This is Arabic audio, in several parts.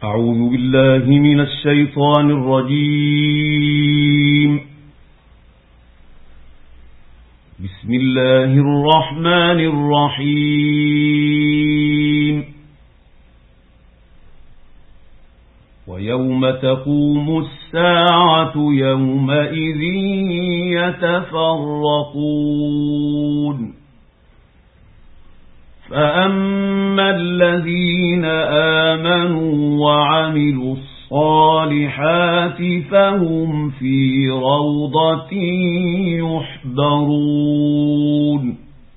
أعوذ بالله من الشيطان الرجيم. بسم الله الرحمن الرحيم. ويوم تقوم الساعة يومئذ يتفرقون، فأما الذين آمنوا وعملوا الصالحات فهم في روضة يحبرون،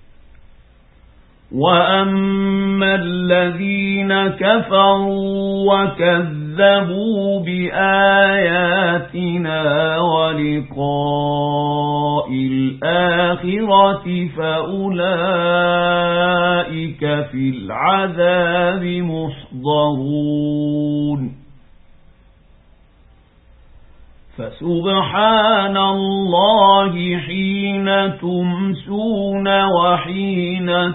وأما الذين كفروا وكذبوا بآياتنا ولقاء الآخرة فأولئك في العذاب محضرون. فسبحان الله حين تمسون وحين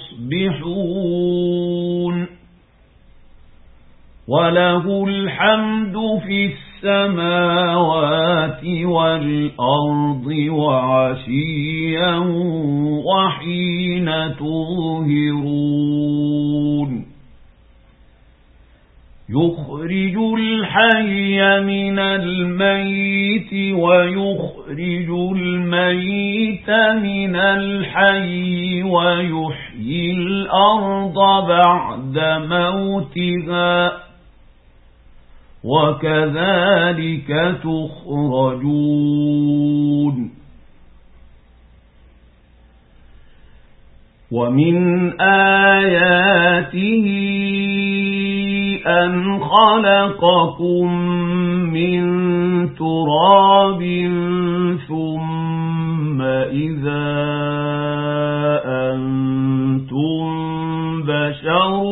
تصبحون، وله الحمد في السماوات والأرض وعشيا وحين تظهرون. يخرج الحي من الميت ويخرج الميت من الحي ويحيي الأرض بعد موتها، وكذلك تخرجون. ومن آياته أن خلقكم من تراب ثم إذا أنتم بشر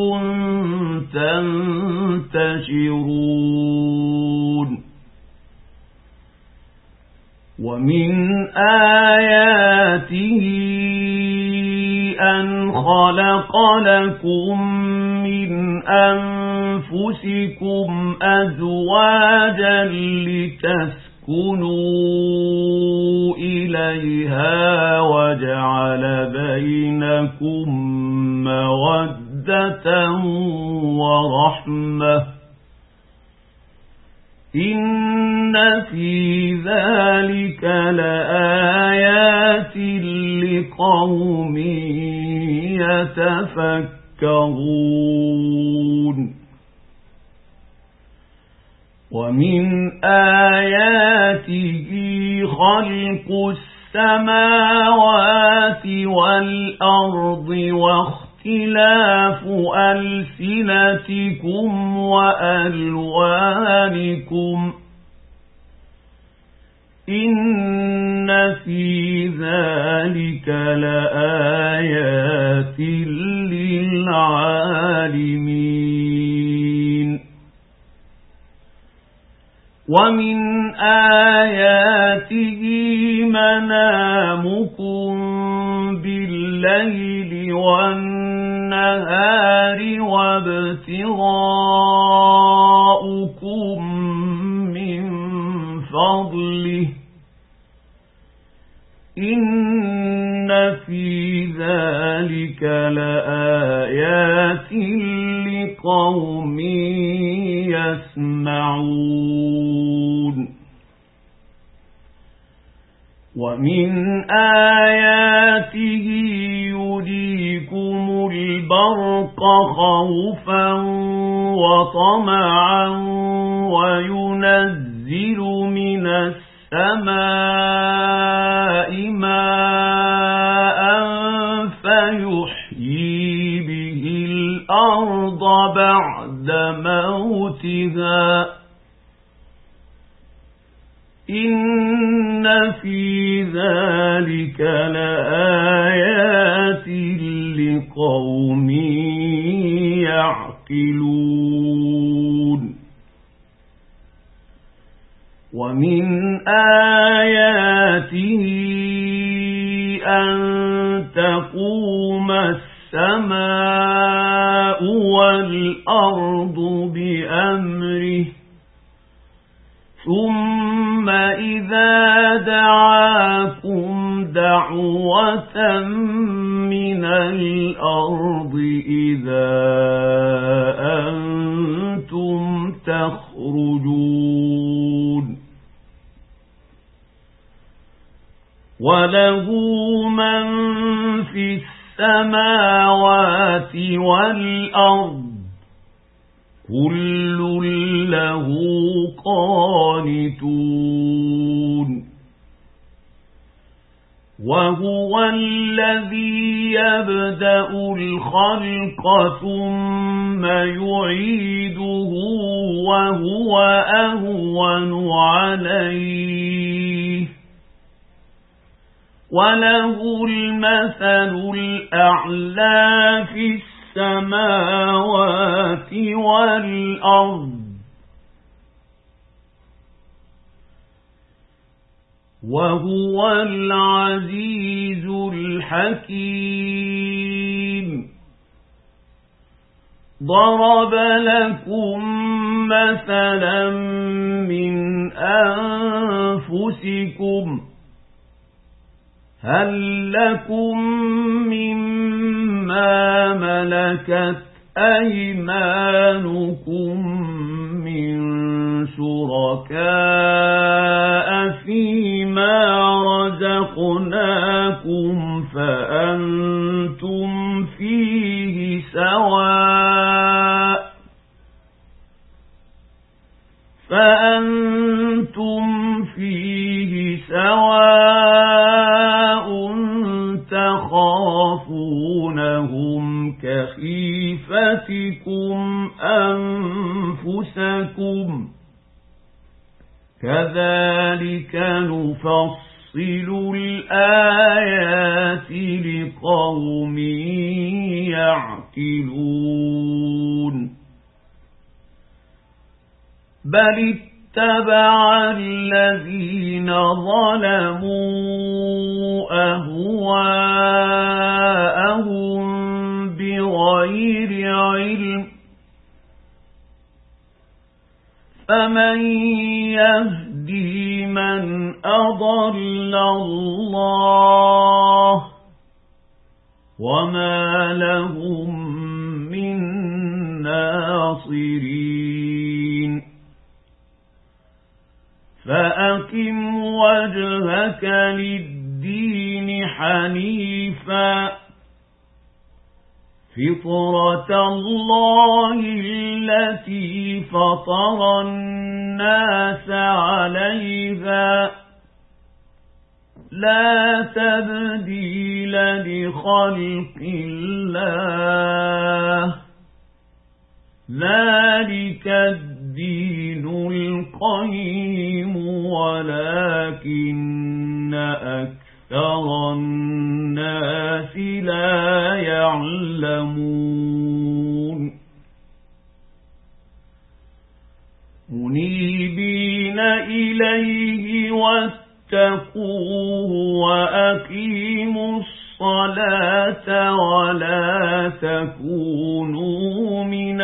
تنتشرون. ومن آياته أن خلق لكم من أنفسكم أزواجا لتسكنوا إليها وجعل بينكم مودة ورحمة، إن في ذلك لآيات لقوم يتفكرون. ومن آياته خلق السماوات والأرض واختلاف ألسنتكم وألوانكم، إن في ذلك لآيات للعالمين. ومن آياته منامكم بالليل والنهار وابتغاؤكم من فضله، إن في ذلك لآيات لقوم يسمعون. ومن آياته يريكم البرق خوفا وطمعا وينزل من السماء ماء فيحيي به الأرض بعد موتها، إن في ذلك لآيات لقوم يعقلون. ومن آياته أن تقوم السماء والأرض بأمره ثم إذا دعاكم دعوة من الأرض إذا أنتم تخرجون وله من في السماوات والأرض كل له قانتون وهو الذي يبدأ الخلق ثم يعيده وهو أهون عليه وله المثل الأعلى في السماوات والأرض وهو العزيز الحكيم ضرب لكم مثلا من أنفسكم هل لكم مما ملكت أيمانكم من شركاء فيما رزقناكم فأنتم فيه سواء تخافونهم كخيفتكم أنفسكم كذلك نفصل الآيات لقوم يعقلون بل اتبع الذين ظلموا أهواءهم بغير علم فمن يهدي من أضل الله وما لهم من ناصرين فأقم وجهك للدين حنيفا فطرة الله التي فطر الناس عليها لا تبديل لخلق الله ذلك الدين القيم ولكن أكثر الناس لا يعلمون منيبين إليه واتقوه وأقيموا الصلاة ولا تكونوا من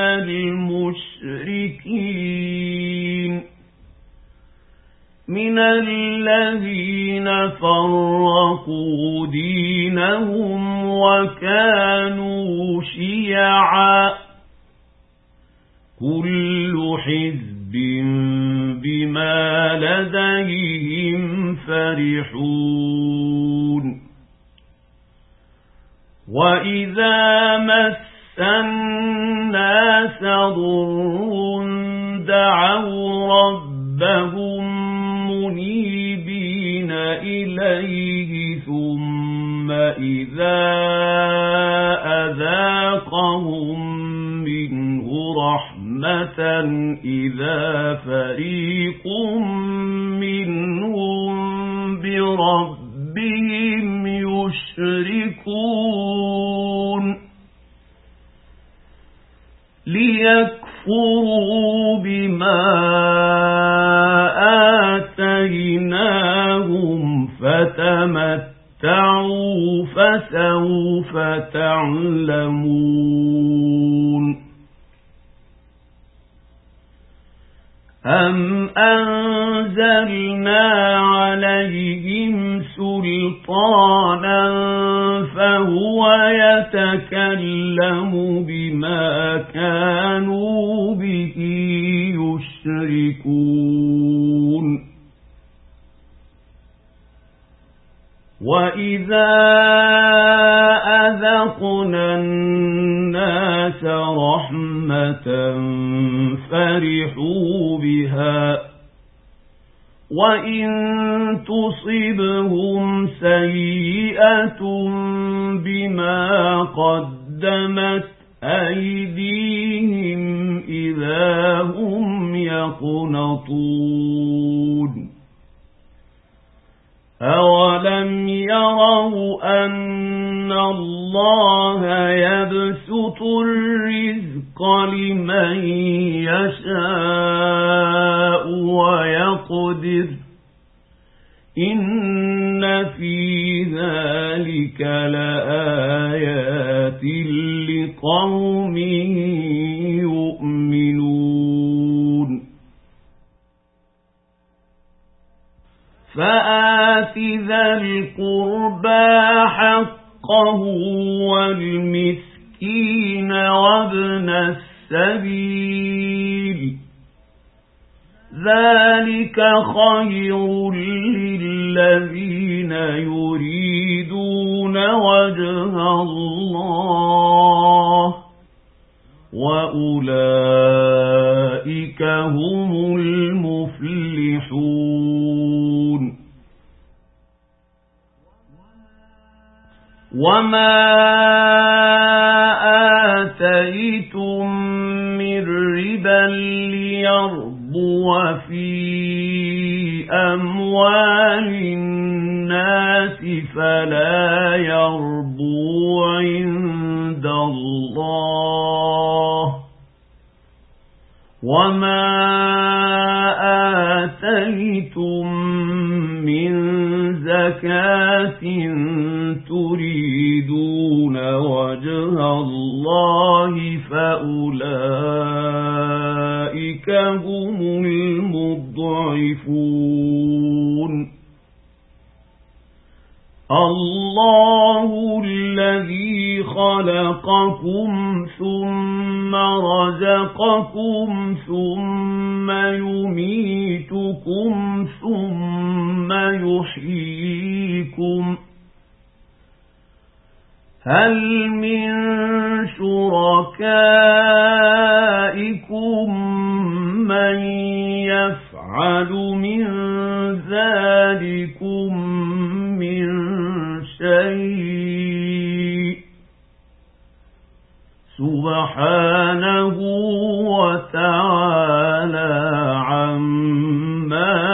المشركين من الذين فرقوا دينهم وكانوا شيعا كل حزب بما لديهم فرحون وإذا مس الناس ضر دعوا ربهم منيبين إليه ثم إذا أذاقهم منه رحمة إذا فريق منهم بربهم يشركون ليكفروا بما آتيناهم فتمتعوا تَمَتَّعُوا فَسَوْفَ تَعْلَمُونَ أَمْ أَنزَلْنَا عَلَيْهِمْ سُلْطَانًا فَهُوَ يَتَكَلَّمُ بِمَا كَانُوا بِهِ يُشْرِكُونَ وَإِذَا أَذَقْنَا النَّاسَ رَحْمَةً فَرِحُوا بِهَا وَإِن تُصِبْهُمْ سَيِّئَةٌ بِمَا قَدَّمَتْ أَيْدِيهِمْ إِذَا هُمْ يَقْنَطُونَ أَوَلَمْ يَرَوْا أَنَّ اللَّهَ يَبْسُطُ الرِّزْقَ لِمَن يَشَاءُ وَيَقْدِرُ إِنَّ فِي ذَلِكَ لَآيَاتٍ لِقَوْمٍ يُؤْمِنُونَ فَآتِ ذَا الْقُرْبَى حَقَّهُ وَالْمِسْكِينَ وَابْنَ السَّبِيلِ ذَلِكَ خَيْرٌ لِّلَّذِينَ يُرِيدُونَ وَجْهَ اللَّهِ وَأُولَئِكَ هُمُ الْمُفْلِحُونَ وَمَا آتَيْتُم مِّن رِّبًا لِّيَرْبُوَ فِي أَمْوَالِ النَّاسِ فَلَا يَرْبُو عِندَ اللَّهِ وَمَا آتَيْتُم مِّن زَكَاةٍ تُرِيدُونَ وَجْهَ اللَّهِ فَأُولَئِكَ هُمُ الْمُضْعِفُونَ اللَّهُ الَّذِي خَلَقَكُمْ ثُمَّ رَزَقَكُمْ ثُمَّ يُمِيتُكُمْ ثُمَّ يُحْيِيكُمْ هَلْ مِن شُرَكَائِكُم مَّن يَفْعَلُ مِن ذَلِكُم مِّن شَيْءٍ سُبْحَانَهُ وَتَعَالَى عَمَّا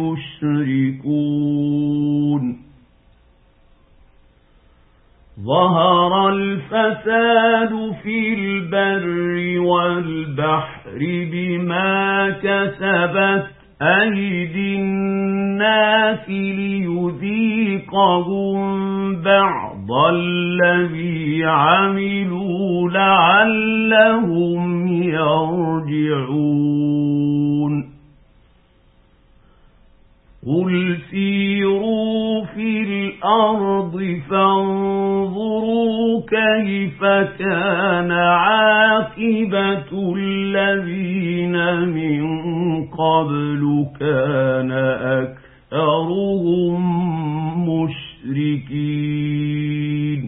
يُشْرِكُونَ ظَهَرَ الْفَسَادُ فِي الْبَرِّ وَالْبَحْرِ بِمَا كَسَبَتْ أَيْدِي النَّاسِ لِيُذِيقَهُم بَعْضَ الَّذِي عَمِلُوا لَعَلَّهُمْ يَرْجِعُونَ قُلْ سِيرُوا فِي الْأَرْضِ فَانظُرُوا كَيْفَ كَانَ عَاقِبَةُ الَّذِينَ مِن قَبْلُ كَانَ أَكْثَرُهُم مُشْرِكِينَ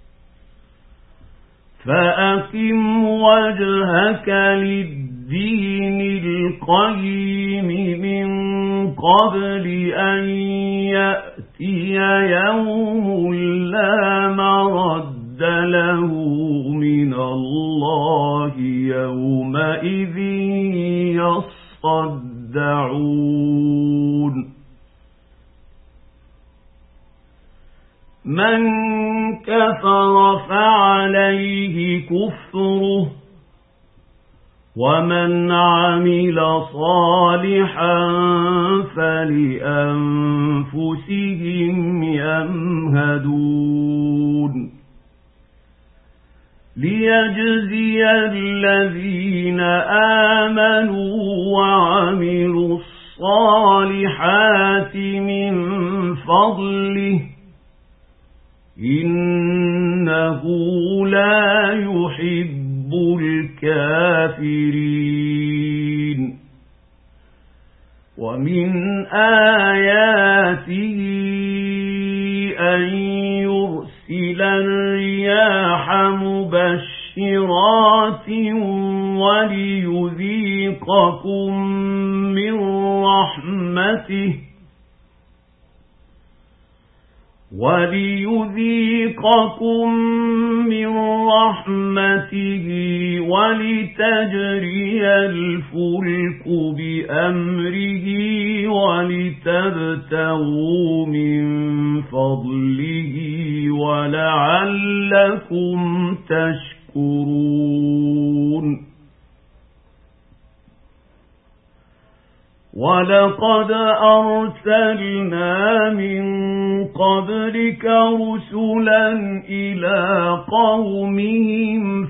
فَأَقِمْ وَجْهَكَ لِلدِّينِ الْقَيِّمِ مِن قَبْلِ أَن يَأْتِيَ يَوْمٌ لَّا مَرَدَّ لَهُ مِنَ اللَّهِ يَوْمَئِذٍ يَصَّدَّعُونَ مَن كَفَرَ فَعَلَيْهِ كُفْرُهُ ومن عمل صالحا فلأنفسهم يمهدون ليجزي الذين آمنوا وعملوا الصالحات من فضله إنه لا يحب الكافرين ومن آياته أن يرسل الرياح مبشرات وليذيقكم من رحمته ولتجري الفلك بأمره ولتبتغوا من فضله ولعلكم تشكرون ولقد أرسلنا من قبلك رسلا إلى قومهم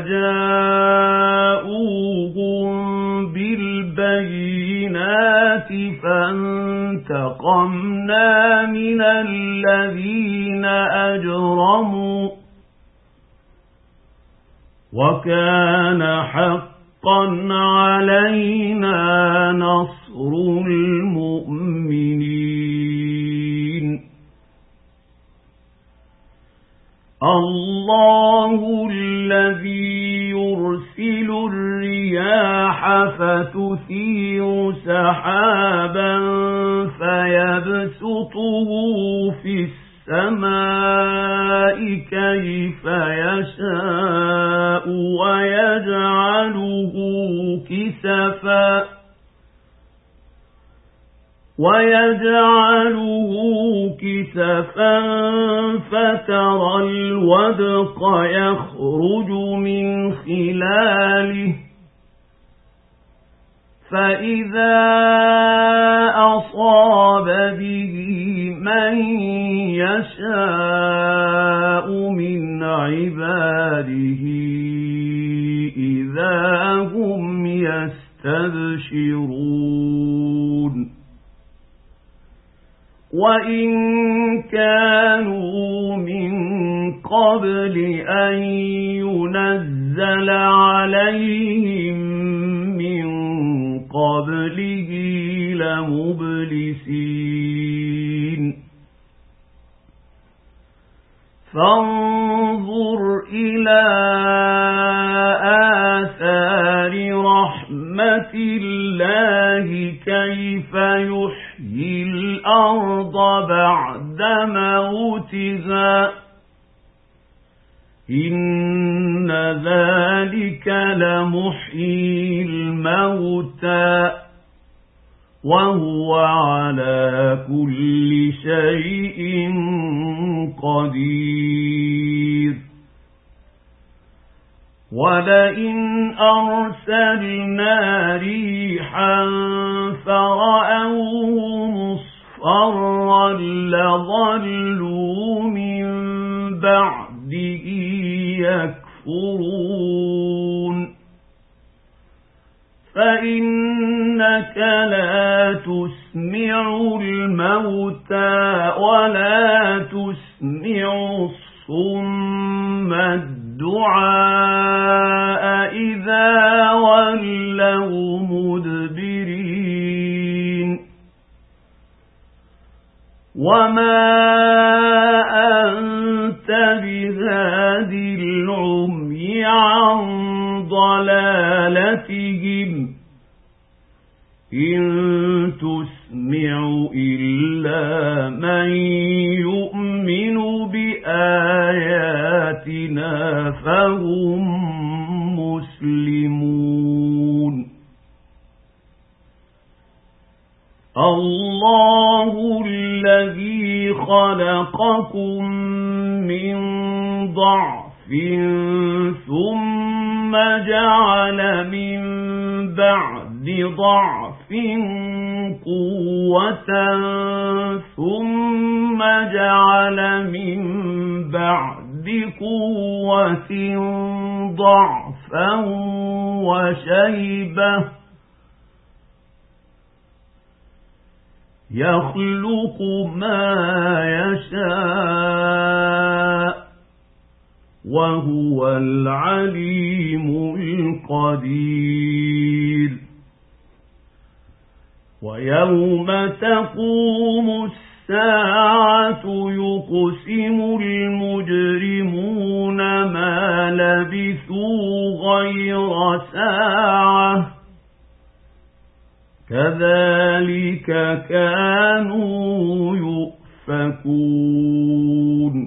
فجاءوهم بالبينات فانتقمنا من الذين أجرموا وكان حقا علينا نصر المؤمنين الله الذي يرسل الرياح فتثير سحابا فيبسطه في السماء كيف يشاء ويجعله كسفا فترى الودق يخرج من خلاله فإذا أصاب به من يشاء من عباده إذا هم يستبشرون وإن كانوا من قبل أن ينزل عليهم من قبله لمبلسين فانظر إلى آثار رحمة الله كيف يحيي الأرض بعد موتها إن ذلك لمحيي الموتى وهو على كل شيء قدير ولئن أرسلنا ريحا فرأوه مصفرا لظلوا من بعده يكفرون فإنك لا تسمع الموتى ولا تسمع الصم الدعاء إذا ولوا مدبرين وما أنت بهادي العمي عن ضلالتهم إن تسمع إلا من يؤمن بآياتنا فهم مسلمون الله الذي خلقكم من ضعف ثم جعل من بعد ضعف قوة ثم جعل من بعد قوة ضعفا وشيبة يخلق ما يشاء وهو العليم القدير ويوم تقوم الساعة يقسم المجرمون ما لبثوا غير ساعة كذلك كانوا يؤفكون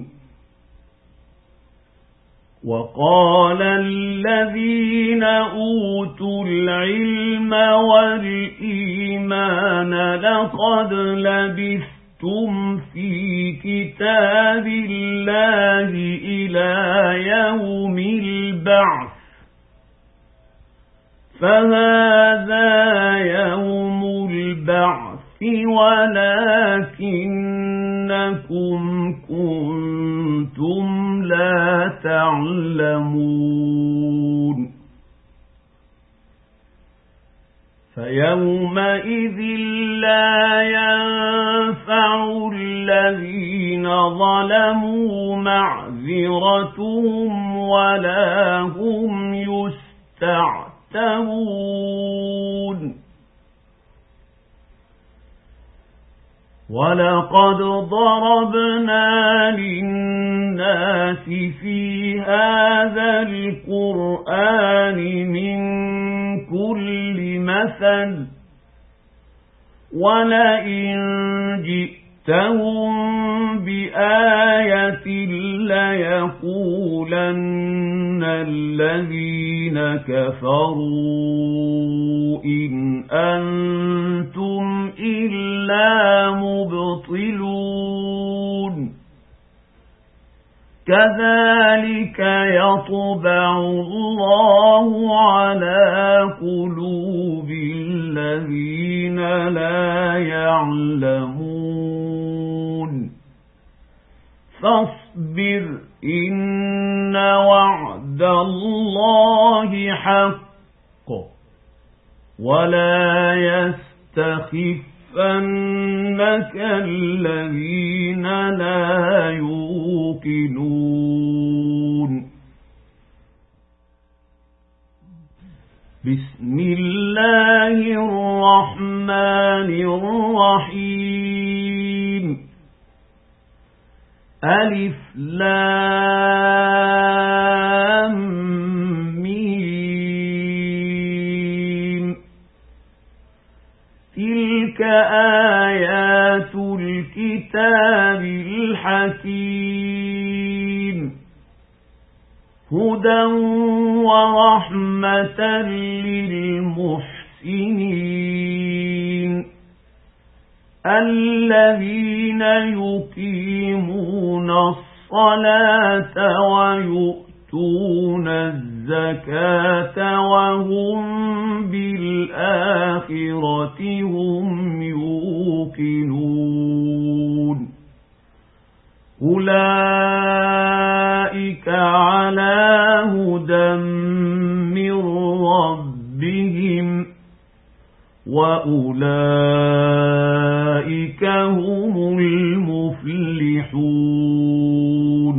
وقال الذين أوتوا العلم والإيمان لقد لبثتم في كتاب الله إلى يوم البعث فهذا يوم البعث ولكنكم كنتم لا تعلمون فيومئذ لا ينفع الذين ظلموا معذرتهم ولا هم يستعتبون ولقد ضربنا للناس في هذا القرآن من كل مثل ولئن جئتهم بآية ليقولن الذين كفروا إن أنتم إلا مبطلون كذلك يطبع الله على قلوب الذين لا يعلمون فاصبر إن وعد الله حق ولا يستخفنك الذين لا يوقنون بسم الله الرحمن الرحيم ألف لام ميم تلك آيات الكتاب الحكيم هدى ورحمة للمحسنين الذين يقيمون الصلاة ويؤتون الزكاة وهم بالآخرة هم يوقنون أولئك على هدى من ربهم وأولئك هم المفلحون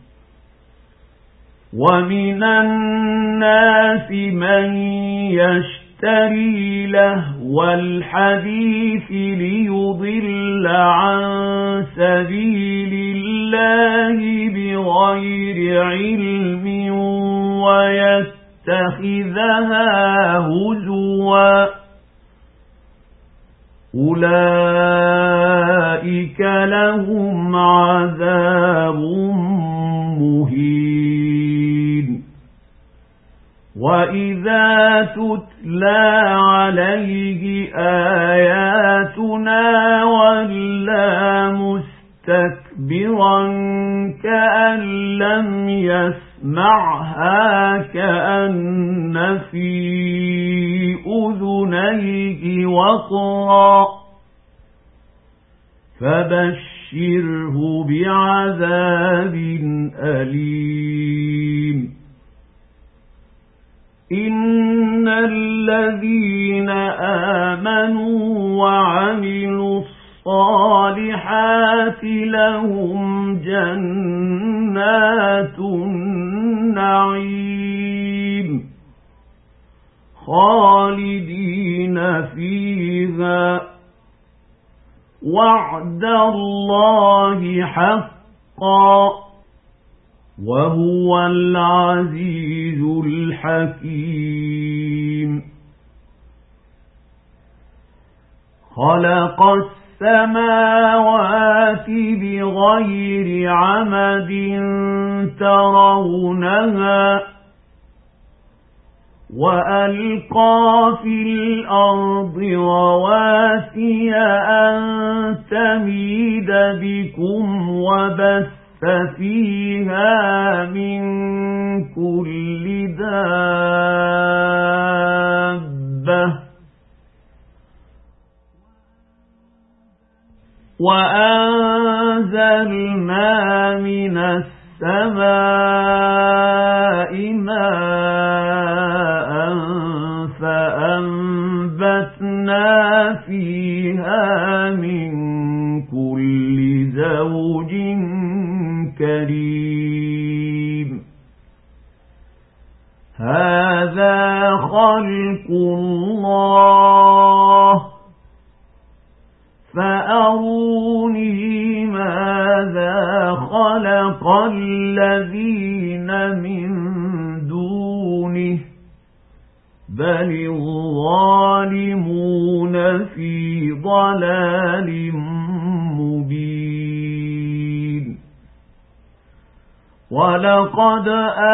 ومن الناس من يشتري لهو الحديث ليضل عن سبيل الله بغير علم ويتخذها هزوا أولئك لهم عذاب مهين وإذا تتلى عليه آياتنا ولى مستكبرا كأن لم يسمعها يسمعها كأن في أذنيه وقرا فبشره بعذاب أليم إن الذين آمنوا وعملوا الصالحات لهم جنات النعيم خالدين فيها وعد الله حقا وهو العزيز الحكيم خلق السماوات بغير عمد ترونها وألقى في الأرض رواسي أن تميد بكم وبث فيها من كل دابة وأنزلنا من السماء ماء فأنبتنا فيها من كل زوج كريم هذا خلق الله فأروني ماذا خلق الذين من دونه بل الظالمون في ضلال مبين ولقد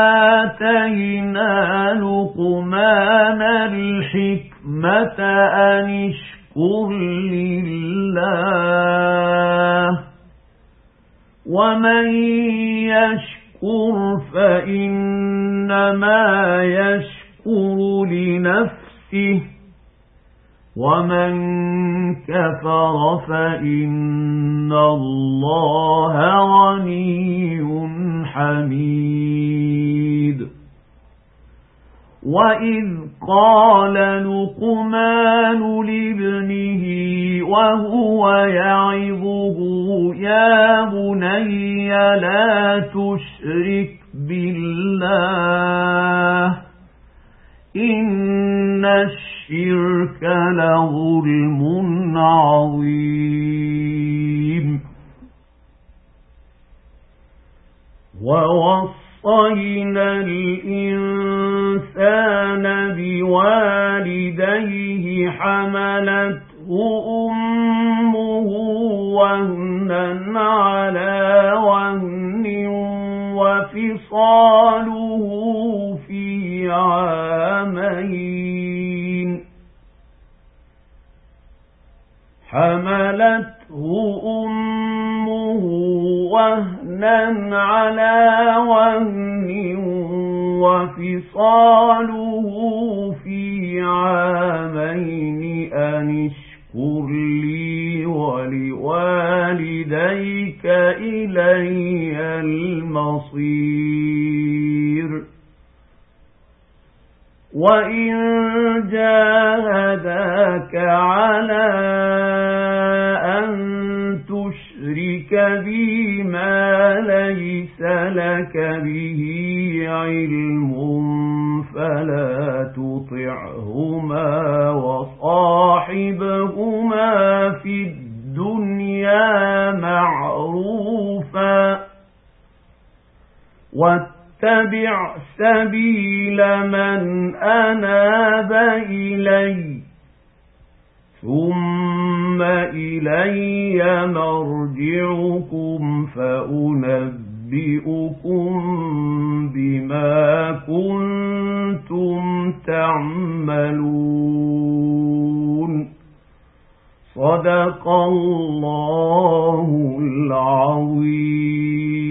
آتينا لقمان الحكمة أن اشكر لله ومن يشكر فإنما يشكر لنفسه ومن كفر فإن الله غني حميد وإذ قال لقمان لابنه وهو يعظه يا بني لا تشرك بالله إن الشرك لظلم عظيم ووصينا الإنسان بوالديه حملته أمه وهنا على وهن وفصاله في عامين حملته أمه وهنا على وهن وفصاله في عامين أن اشكر لي ولوالديك إلي المصير وإن جاهداك على أن تشرك بي ما ليس لك به علم فلا تطعهما وصاحبهما في الدنيا معروفا واتبع سبيل من أناب إلي ثم إلي مرجعكم فأنبئكم بما كنتم تعملون صدق الله العظيم.